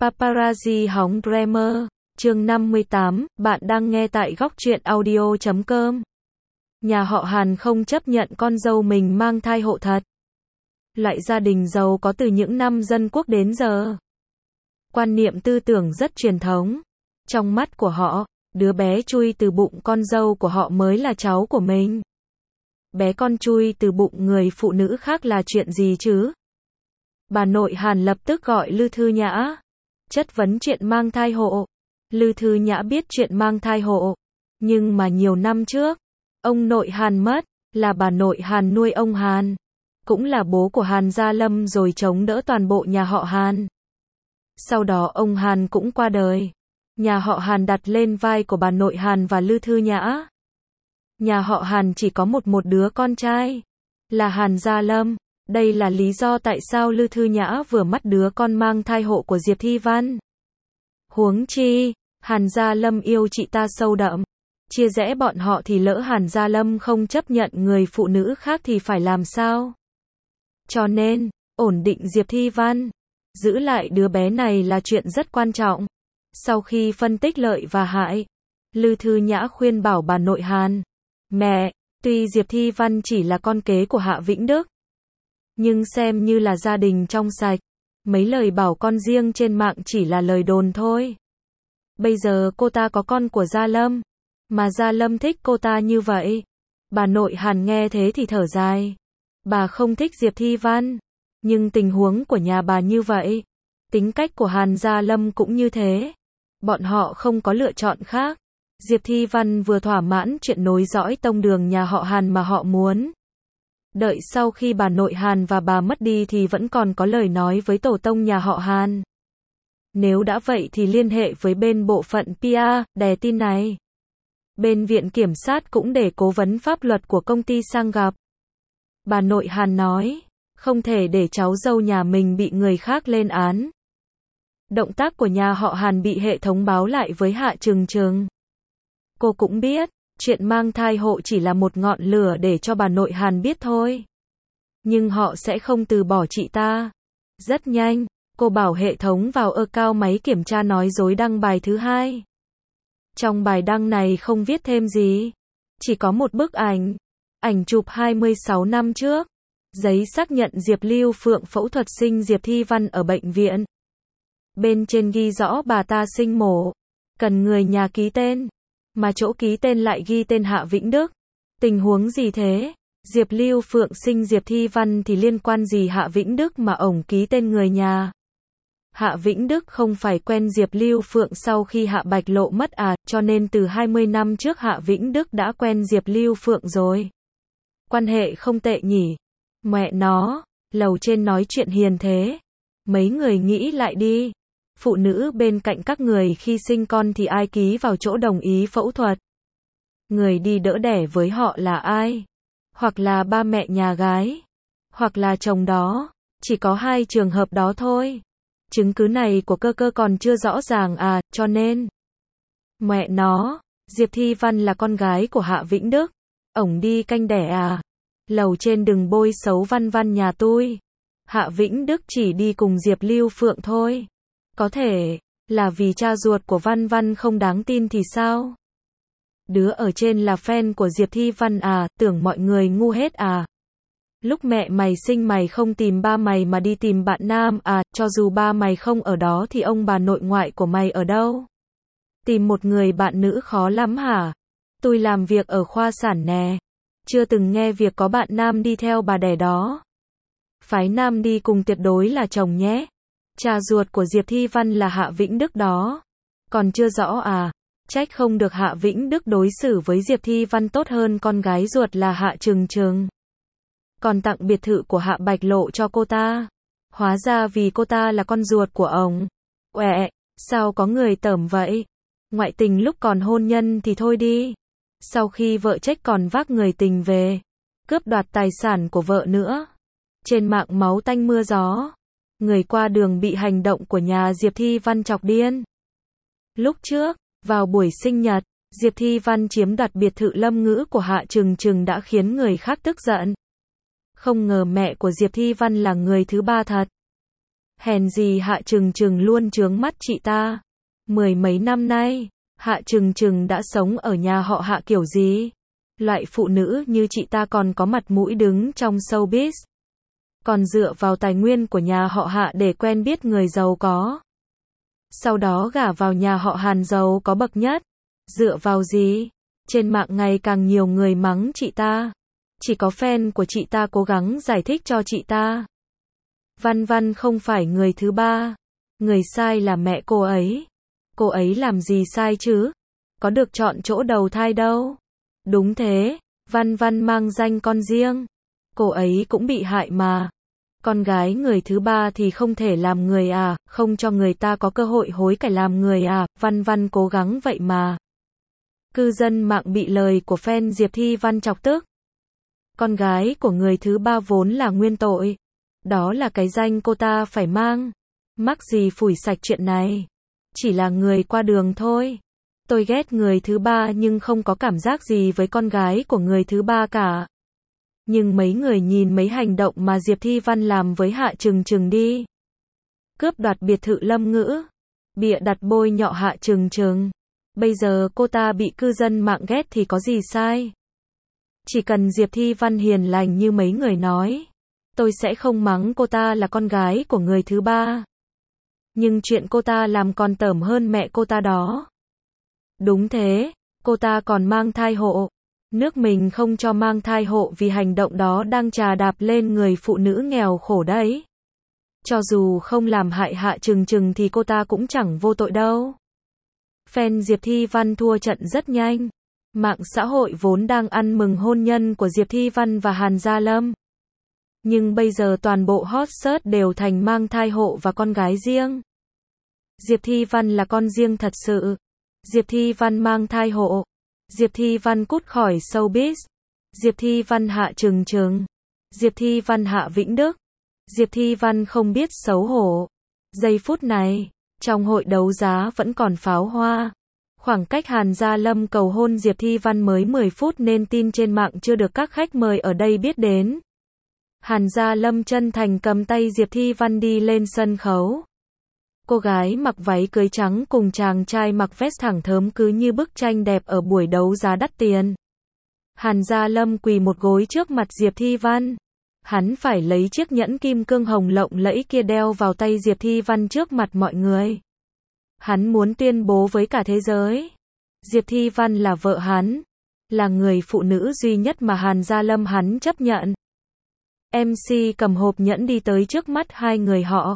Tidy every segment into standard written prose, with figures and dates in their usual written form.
Paparazzi hóng Bremer, chương 58, bạn đang nghe tại góc truyện audio.com. Nhà họ Hàn không chấp nhận con dâu mình mang thai hộ thật. Loại gia đình giàu có từ những năm dân quốc đến giờ. Quan niệm tư tưởng rất truyền thống. Trong mắt của họ, đứa bé chui từ bụng con dâu của họ mới là cháu của mình. Bé con chui từ bụng người phụ nữ khác là chuyện gì chứ? Bà nội Hàn lập tức gọi Lư Thư Nhã, chất vấn chuyện mang thai hộ. Lư Thư Nhã biết chuyện mang thai hộ, nhưng mà nhiều năm trước, ông nội Hàn mất, là bà nội Hàn nuôi ông Hàn, cũng là bố của Hàn Gia Lâm rồi chống đỡ toàn bộ nhà họ Hàn. Sau đó ông Hàn cũng qua đời. Nhà họ Hàn đặt lên vai của bà nội Hàn và Lư Thư Nhã. Nhà họ Hàn chỉ có một đứa con trai, là Hàn Gia Lâm. Đây là lý do tại sao Lư Thư Nhã vừa mắt đứa con mang thai hộ của Diệp Thi Văn. Huống chi, Hàn Gia Lâm yêu chị ta sâu đậm. Chia rẽ bọn họ thì lỡ Hàn Gia Lâm không chấp nhận người phụ nữ khác thì phải làm sao? Cho nên, ổn định Diệp Thi Văn, giữ lại đứa bé này là chuyện rất quan trọng. Sau khi phân tích lợi và hại, Lư Thư Nhã khuyên bảo bà nội Hàn, mẹ, tuy Diệp Thi Văn chỉ là con kế của Hạ Vĩnh Đức, nhưng xem như là gia đình trong sạch. Mấy lời bảo con riêng trên mạng chỉ là lời đồn thôi. Bây giờ cô ta có con của Gia Lâm, mà Gia Lâm thích cô ta như vậy. Bà nội Hàn nghe thế thì thở dài. Bà không thích Diệp Thi Văn, nhưng tình huống của nhà bà như vậy. Tính cách của Hàn Gia Lâm cũng như thế. Bọn họ không có lựa chọn khác. Diệp Thi Văn vừa thỏa mãn chuyện nối dõi tông đường nhà họ Hàn mà họ muốn. Đợi sau khi bà nội Hàn và bà mất đi thì vẫn còn có lời nói với tổ tông nhà họ Hàn. Nếu đã vậy thì liên hệ với bên bộ phận PR, đè tin này. Bên viện kiểm sát cũng để cố vấn pháp luật của công ty sang gặp. Bà nội Hàn nói, không thể để cháu dâu nhà mình bị người khác lên án. Động tác của nhà họ Hàn bị hệ thống báo lại với Hạ Trừng Trừng. Cô cũng biết, chuyện mang thai hộ chỉ là một ngọn lửa để cho bà nội Hàn biết thôi. Nhưng họ sẽ không từ bỏ chị ta. Rất nhanh, cô bảo hệ thống vào account máy kiểm tra nói dối đăng bài thứ hai. Trong bài đăng này không viết thêm gì. Chỉ có một bức ảnh. Ảnh chụp 26 năm trước. Giấy xác nhận Diệp Lưu Phượng phẫu thuật sinh Diệp Thi Văn ở bệnh viện. Bên trên ghi rõ bà ta sinh mổ. Cần người nhà ký tên. Mà chỗ ký tên lại ghi tên Hạ Vĩnh Đức. Tình huống gì thế? Diệp Lưu Phượng sinh Diệp Thi Văn thì liên quan gì Hạ Vĩnh Đức mà ổng ký tên người nhà? Hạ Vĩnh Đức không phải quen Diệp Lưu Phượng sau khi Hạ Bạch Lộ mất à, cho nên từ 20 năm trước Hạ Vĩnh Đức đã quen Diệp Lưu Phượng rồi. Quan hệ không tệ nhỉ? Mẹ nó, lầu trên nói chuyện hiền thế. Mấy người nghĩ lại đi. Phụ nữ bên cạnh các người khi sinh con thì ai ký vào chỗ đồng ý phẫu thuật? Người đi đỡ đẻ với họ là ai? Hoặc là ba mẹ nhà gái, hoặc là chồng đó. Chỉ có hai trường hợp đó thôi. Chứng cứ này của cơ còn chưa rõ ràng à, cho nên. Mẹ nó, Diệp Thi Văn là con gái của Hạ Vĩnh Đức. Ổng đi canh đẻ à? Lầu trên đừng bôi xấu Văn Văn nhà tôi. Hạ Vĩnh Đức chỉ đi cùng Diệp Lưu Phượng thôi. Có thể là vì cha ruột của Văn Văn không đáng tin thì sao? Đứa ở trên là fan của Diệp Thi Văn à, tưởng mọi người ngu hết à? Lúc mẹ mày sinh mày không tìm ba mày mà đi tìm bạn nam à, cho dù ba mày không ở đó thì ông bà nội ngoại của mày ở đâu? Tìm một người bạn nữ khó lắm hả? Tôi làm việc ở khoa sản nè. Chưa từng nghe việc có bạn nam đi theo bà đẻ đó. Phái nam đi cùng tuyệt đối là chồng nhé. Cha ruột của Diệp Thi Văn là Hạ Vĩnh Đức đó. Còn chưa rõ à? Trách không được Hạ Vĩnh Đức đối xử với Diệp Thi Văn tốt hơn con gái ruột là Hạ Trừng Trừng. Còn tặng biệt thự của Hạ Bạch Lộ cho cô ta. Hóa ra vì cô ta là con ruột của ông. Uệ, sao có người tởm vậy? Ngoại tình lúc còn hôn nhân thì thôi đi. Sau khi vợ chết còn vác người tình về. Cướp đoạt tài sản của vợ nữa. Trên mạng máu tanh mưa gió. Người qua đường bị hành động của nhà Diệp Thi Văn chọc điên. Lúc trước, vào buổi sinh nhật, Diệp Thi Văn chiếm đoạt biệt thự Lâm Ngữ của Hạ Trừng Trừng đã khiến người khác tức giận. Không ngờ mẹ của Diệp Thi Văn là người thứ ba thật. Hèn gì Hạ Trừng Trừng luôn chướng mắt chị ta. Mười mấy năm nay, Hạ Trừng Trừng đã sống ở nhà họ Hạ kiểu gì? Loại phụ nữ như chị ta còn có mặt mũi đứng trong showbiz. Còn dựa vào tài nguyên của nhà họ Hạ để quen biết người giàu có. Sau đó gả vào nhà họ Hàn giàu có bậc nhất. Dựa vào gì? Trên mạng ngày càng nhiều người mắng chị ta. Chỉ có fan của chị ta cố gắng giải thích cho chị ta. Văn Văn không phải người thứ ba. Người sai là mẹ cô ấy. Cô ấy làm gì sai chứ? Có được chọn chỗ đầu thai đâu. Đúng thế, Văn Văn mang danh con riêng. Cô ấy cũng bị hại mà. Con gái người thứ ba thì không thể làm người à, không cho người ta có cơ hội hối cải làm người à, Văn Văn cố gắng vậy mà. Cư dân mạng bị lời của fan Diệp Thi Văn chọc tức. Con gái của người thứ ba vốn là nguyên tội. Đó là cái danh cô ta phải mang. Mắc gì phủi sạch chuyện này. Chỉ là người qua đường thôi. Tôi ghét người thứ ba nhưng không có cảm giác gì với con gái của người thứ ba cả. Nhưng mấy người nhìn mấy hành động mà Diệp Thi Văn làm với Hạ Trừng Trừng đi. Cướp đoạt biệt thự Lâm Ngữ. Bịa đặt bôi nhọ Hạ Trừng Trừng. Bây giờ cô ta bị cư dân mạng ghét thì có gì sai. Chỉ cần Diệp Thi Văn hiền lành như mấy người nói. Tôi sẽ không mắng cô ta là con gái của người thứ ba. Nhưng chuyện cô ta làm còn tởm hơn mẹ cô ta đó. Đúng thế, cô ta còn mang thai hộ. Nước mình không cho mang thai hộ vì hành động đó đang chà đạp lên người phụ nữ nghèo khổ đấy. Cho dù không làm hại Hạ Trừng Trừng thì cô ta cũng chẳng vô tội đâu. Fan Diệp Thi Văn thua trận rất nhanh. Mạng xã hội vốn đang ăn mừng hôn nhân của Diệp Thi Văn và Hàn Gia Lâm. Nhưng bây giờ toàn bộ hot search đều thành mang thai hộ và con gái riêng. Diệp Thi Văn là con riêng thật sự. Diệp Thi Văn mang thai hộ. Diệp Thi Văn cút khỏi showbiz. Diệp Thi Văn Hạ Trừng Trừng. Diệp Thi Văn Hạ Vĩnh Đức. Diệp Thi Văn không biết xấu hổ. Giây phút này, trong hội đấu giá vẫn còn pháo hoa. Khoảng cách Hàn Gia Lâm cầu hôn Diệp Thi Văn mới 10 phút nên tin trên mạng chưa được các khách mời ở đây biết đến. Hàn Gia Lâm chân thành cầm tay Diệp Thi Văn đi lên sân khấu. Cô gái mặc váy cưới trắng cùng chàng trai mặc vest thẳng thớm cứ như bức tranh đẹp ở buổi đấu giá đắt tiền. Hàn Gia Lâm quỳ một gối trước mặt Diệp Thi Văn. Hắn phải lấy chiếc nhẫn kim cương hồng lộng lẫy kia đeo vào tay Diệp Thi Văn trước mặt mọi người. Hắn muốn tuyên bố với cả thế giới. Diệp Thi Văn là vợ hắn. Là người phụ nữ duy nhất mà Hàn Gia Lâm hắn chấp nhận. MC cầm hộp nhẫn đi tới trước mắt hai người họ.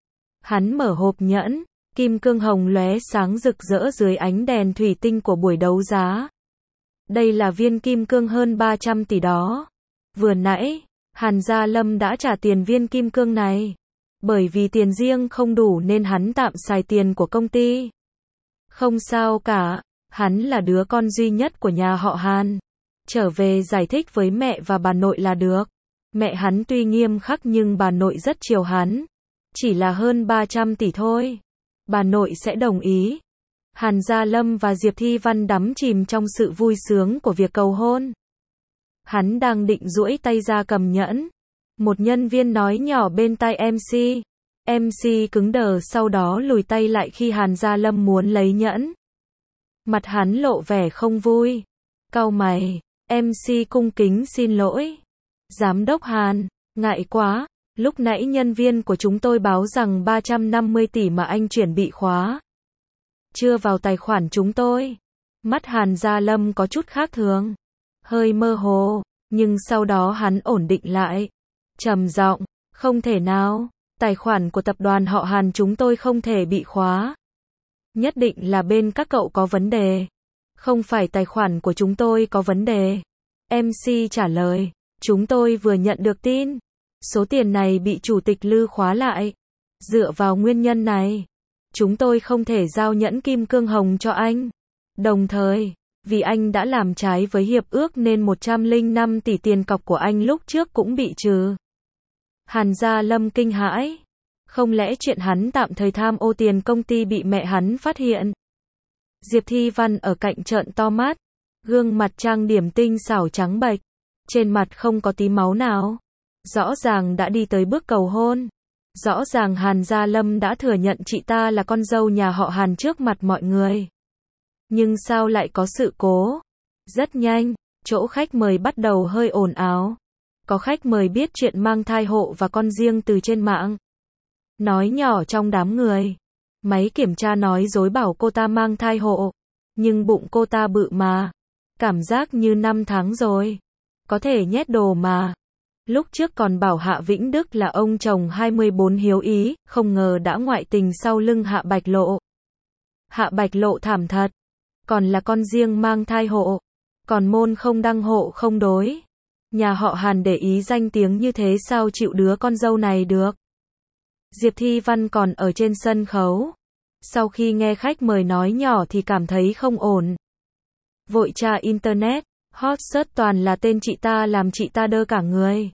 Hắn mở hộp nhẫn, kim cương hồng lóe sáng rực rỡ dưới ánh đèn thủy tinh của buổi đấu giá. Đây là viên kim cương hơn 300 tỷ đó. Vừa nãy, Hàn Gia Lâm đã trả tiền viên kim cương này. Bởi vì tiền riêng không đủ nên hắn tạm xài tiền của công ty. Không sao cả, hắn là đứa con duy nhất của nhà họ Hàn. Trở về giải thích với mẹ và bà nội là được. Mẹ hắn tuy nghiêm khắc nhưng bà nội rất chiều hắn. Chỉ là hơn 300 tỷ thôi. Bà nội sẽ đồng ý. Hàn Gia Lâm và Diệp Thi Văn đắm chìm trong sự vui sướng của việc cầu hôn. Hắn đang định duỗi tay ra cầm nhẫn. Một nhân viên nói nhỏ bên tai MC. MC cứng đờ sau đó lùi tay lại khi Hàn Gia Lâm muốn lấy nhẫn. Mặt hắn lộ vẻ không vui. Cau mày. MC cung kính xin lỗi. Giám đốc Hàn, ngại quá. Lúc nãy nhân viên của chúng tôi báo rằng 350 tỷ mà anh chuyển bị khóa. Chưa vào tài khoản chúng tôi. Mắt Hàn Gia Lâm có chút khác thường. Hơi mơ hồ, nhưng sau đó hắn ổn định lại. Trầm giọng, không thể nào, tài khoản của tập đoàn họ Hàn chúng tôi không thể bị khóa. Nhất định là bên các cậu có vấn đề. Không phải tài khoản của chúng tôi có vấn đề. MC trả lời, chúng tôi vừa nhận được tin. Số tiền này bị chủ tịch Lư khóa lại. Dựa vào nguyên nhân này, chúng tôi không thể giao nhẫn kim cương hồng cho anh. Đồng thời, vì anh đã làm trái với hiệp ước nên 105 tỷ tiền cọc của anh lúc trước cũng bị trừ. Hàn Gia Lâm kinh hãi. Không lẽ chuyện hắn tạm thời tham ô tiền công ty bị mẹ hắn phát hiện? Diệp Thi Văn ở cạnh trợn to mắt. Gương mặt trang điểm tinh xảo trắng bệch. Trên mặt không có tí máu nào. Rõ ràng đã đi tới bước cầu hôn. Rõ ràng Hàn Gia Lâm đã thừa nhận chị ta là con dâu nhà họ Hàn trước mặt mọi người. Nhưng sao lại có sự cố? Rất nhanh, chỗ khách mời bắt đầu hơi ồn ào. Có khách mời biết chuyện mang thai hộ và con riêng từ trên mạng. Nói nhỏ trong đám người. Máy kiểm tra nói dối bảo cô ta mang thai hộ. Nhưng bụng cô ta bự mà. Cảm giác như 5 tháng rồi. Có thể nhét đồ mà. Lúc trước còn bảo Hạ Vĩnh Đức là ông chồng 24 hiếu ý, không ngờ đã ngoại tình sau lưng Hạ Bạch Lộ. Hạ Bạch Lộ thảm thật. Còn là con riêng mang thai hộ. Còn môn không đăng hộ không đối. Nhà họ Hàn để ý danh tiếng như thế sao chịu đứa con dâu này được. Diệp Thi Văn còn ở trên sân khấu. Sau khi nghe khách mời nói nhỏ thì cảm thấy không ổn. Vội tra internet, hot search toàn là tên chị ta làm chị ta đơ cả người.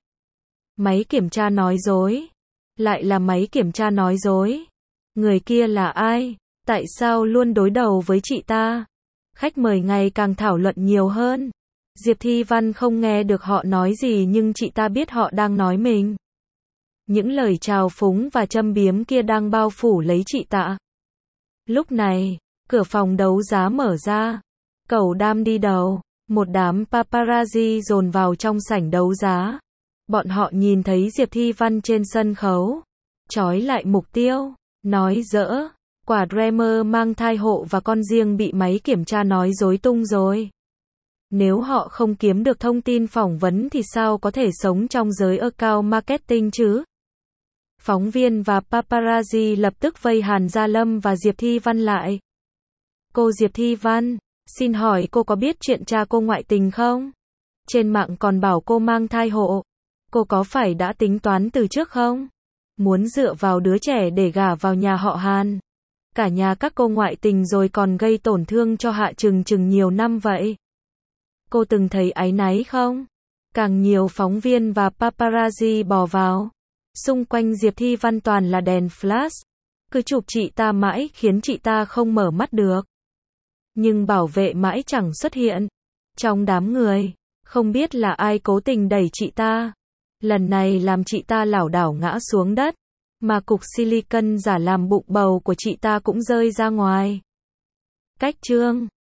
Máy kiểm tra nói dối. Lại là máy kiểm tra nói dối. Người kia là ai? Tại sao luôn đối đầu với chị ta? Khách mời ngày càng thảo luận nhiều hơn. Diệp Thi Văn không nghe được họ nói gì nhưng chị ta biết họ đang nói mình. Những lời trào phúng và châm biếm kia đang bao phủ lấy chị ta. Lúc này, cửa phòng đấu giá mở ra. Cẩu Đam đi đầu. Một đám paparazzi dồn vào trong sảnh đấu giá. Bọn họ nhìn thấy Diệp Thi Văn trên sân khấu. Chói lại mục tiêu. Nói dỡ. Quả Dreamer mang thai hộ và con riêng bị máy kiểm tra nói dối tung rồi. Nếu họ không kiếm được thông tin phỏng vấn thì sao có thể sống trong giới account marketing chứ? Phóng viên và paparazzi lập tức vây Hàn Gia Lâm và Diệp Thi Văn lại. Cô Diệp Thi Văn, xin hỏi cô có biết chuyện cha cô ngoại tình không? Trên mạng còn bảo cô mang thai hộ. Cô có phải đã tính toán từ trước không? Muốn dựa vào đứa trẻ để gả vào nhà họ Hàn. Cả nhà các cô ngoại tình rồi còn gây tổn thương cho Hạ Trừng Trừng nhiều năm vậy. Cô từng thấy áy náy không? Càng nhiều phóng viên và paparazzi bò vào. Xung quanh Diệp Thi Văn toàn là đèn flash. Cứ chụp chị ta mãi khiến chị ta không mở mắt được. Nhưng bảo vệ mãi chẳng xuất hiện. Trong đám người, không biết là ai cố tình đẩy chị ta. Lần này làm chị ta lảo đảo ngã xuống đất. Mà cục silicon giả làm bụng bầu của chị ta cũng rơi ra ngoài. Cách chương